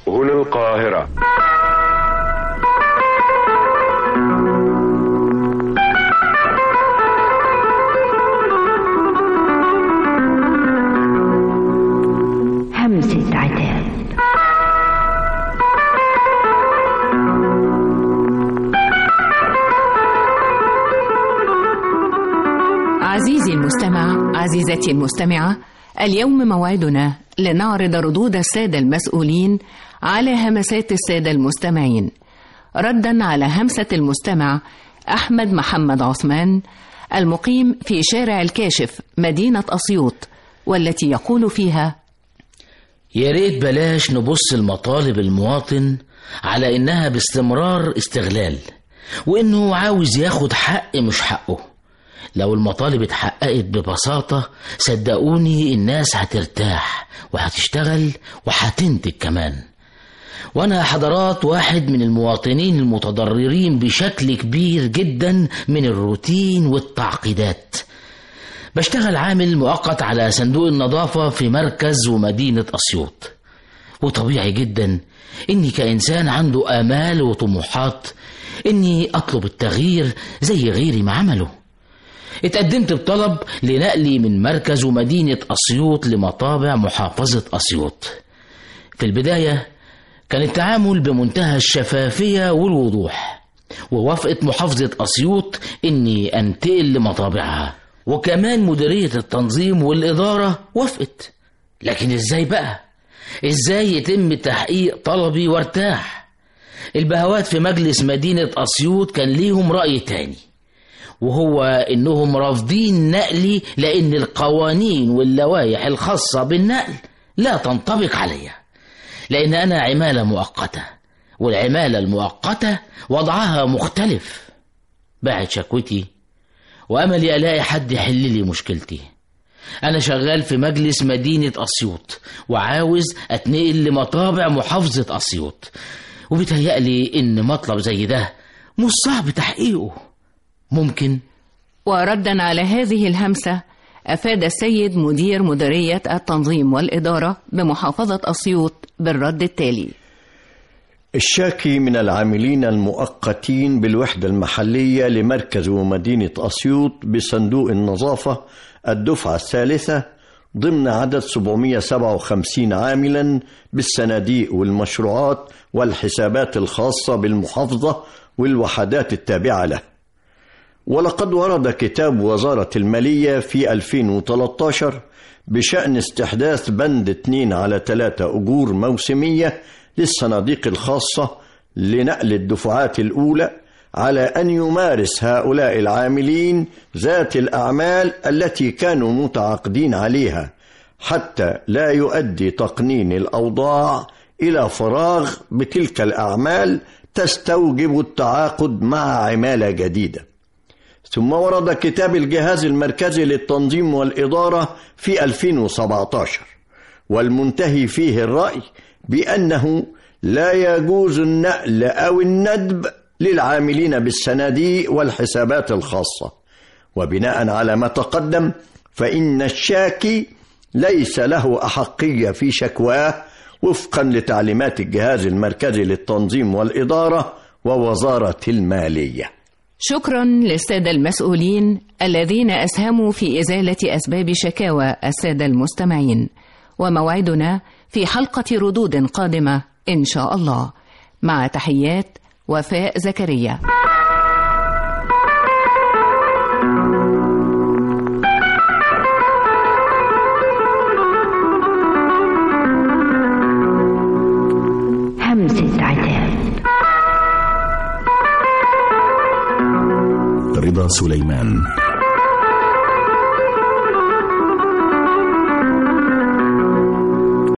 هنا القاهرة. همسة عتاب. عزيزي المستمع، عزيزتي المستمعة، اليوم موعدنا لنعرض ردود السادة المسؤولين على همسات السادة المستمعين، ردا على همسة المستمع أحمد محمد عثمان المقيم في شارع الكاشف مدينة أسيوط، والتي يقول فيها: يا ريت بلاش نبص لمطالب المواطن على إنها باستمرار استغلال، وإنه عاوز ياخد حق مش حقه. لو المطالب اتحققت ببساطة صدقوني الناس هترتاح وهتشتغل وهتنتج كمان. وانا حضرات واحد من المواطنين المتضررين بشكل كبير جدا من الروتين والتعقيدات. بشتغل عامل مؤقت على صندوق النظافة في مركز ومدينة أسيوط، وطبيعي جدا اني كإنسان عنده آمال وطموحات اني اطلب التغيير زي غيري ما عمله. اتقدمت بطلب لنقلي من مركز ومدينة أسيوط لمطابع محافظة أسيوط. في البداية كان التعامل بمنتهى الشفافية والوضوح، ووافقت محافظة أسيوط إني أنتقل لمطابعها، وكمان مديرية التنظيم والإدارة وافقت. لكن إزاي بقى؟ إزاي يتم تحقيق طلبي وارتاح؟ البهوات في مجلس مدينة أسيوط كان ليهم رأي تاني، وهو إنهم رافضين نقلي لأن القوانين واللوائح الخاصة بالنقل لا تنطبق عليا، لأن أنا عمالة مؤقتة، والعمالة المؤقتة وضعها مختلف. بعد شكوتي وأملي ألاقي حد يحل لي مشكلتي. أنا شغال في مجلس مدينة أسيوط وعاوز أتنقل لمطابع محافظة أسيوط، وبيتهيألي إن مطلب زي ده مش صعب تحقيقه. ممكن. وردا على هذه الهمسة أفاد السيد مدير مديرية التنظيم والإدارة بمحافظة أسيوط بالرد التالي: الشاكي من العاملين المؤقتين بالوحدة المحلية لمركز ومدينة أسيوط بصندوق النظافة الدفعة الثالثة ضمن عدد 757 عاملا بالصناديق والمشروعات والحسابات الخاصة بالمحافظة والوحدات التابعة له. ولقد ورد كتاب وزارة المالية في 2013 بشأن استحداث بند 2/3 أجور موسمية للصناديق الخاصة لنقل الدفعات الأولى، على أن يمارس هؤلاء العاملين ذات الأعمال التي كانوا متعاقدين عليها، حتى لا يؤدي تقنين الأوضاع إلى فراغ بتلك الأعمال تستوجب التعاقد مع عمالة جديدة. ثم ورد كتاب الجهاز المركزي للتنظيم والإدارة في 2017، والمنتهي فيه الرأي بأنه لا يجوز النقل أو الندب للعاملين بالصناديق والحسابات الخاصة. وبناء على ما تقدم فإن الشاكي ليس له أحقية في شكواه وفقا لتعليمات الجهاز المركزي للتنظيم والإدارة ووزارة المالية. شكرا للسادة المسؤولين الذين أسهموا في إزالة أسباب شكاوى السادة المستمعين، وموعدنا في حلقة ردود قادمة إن شاء الله. مع تحيات وفاء زكريا. همسة عتاب. رضا سليمان.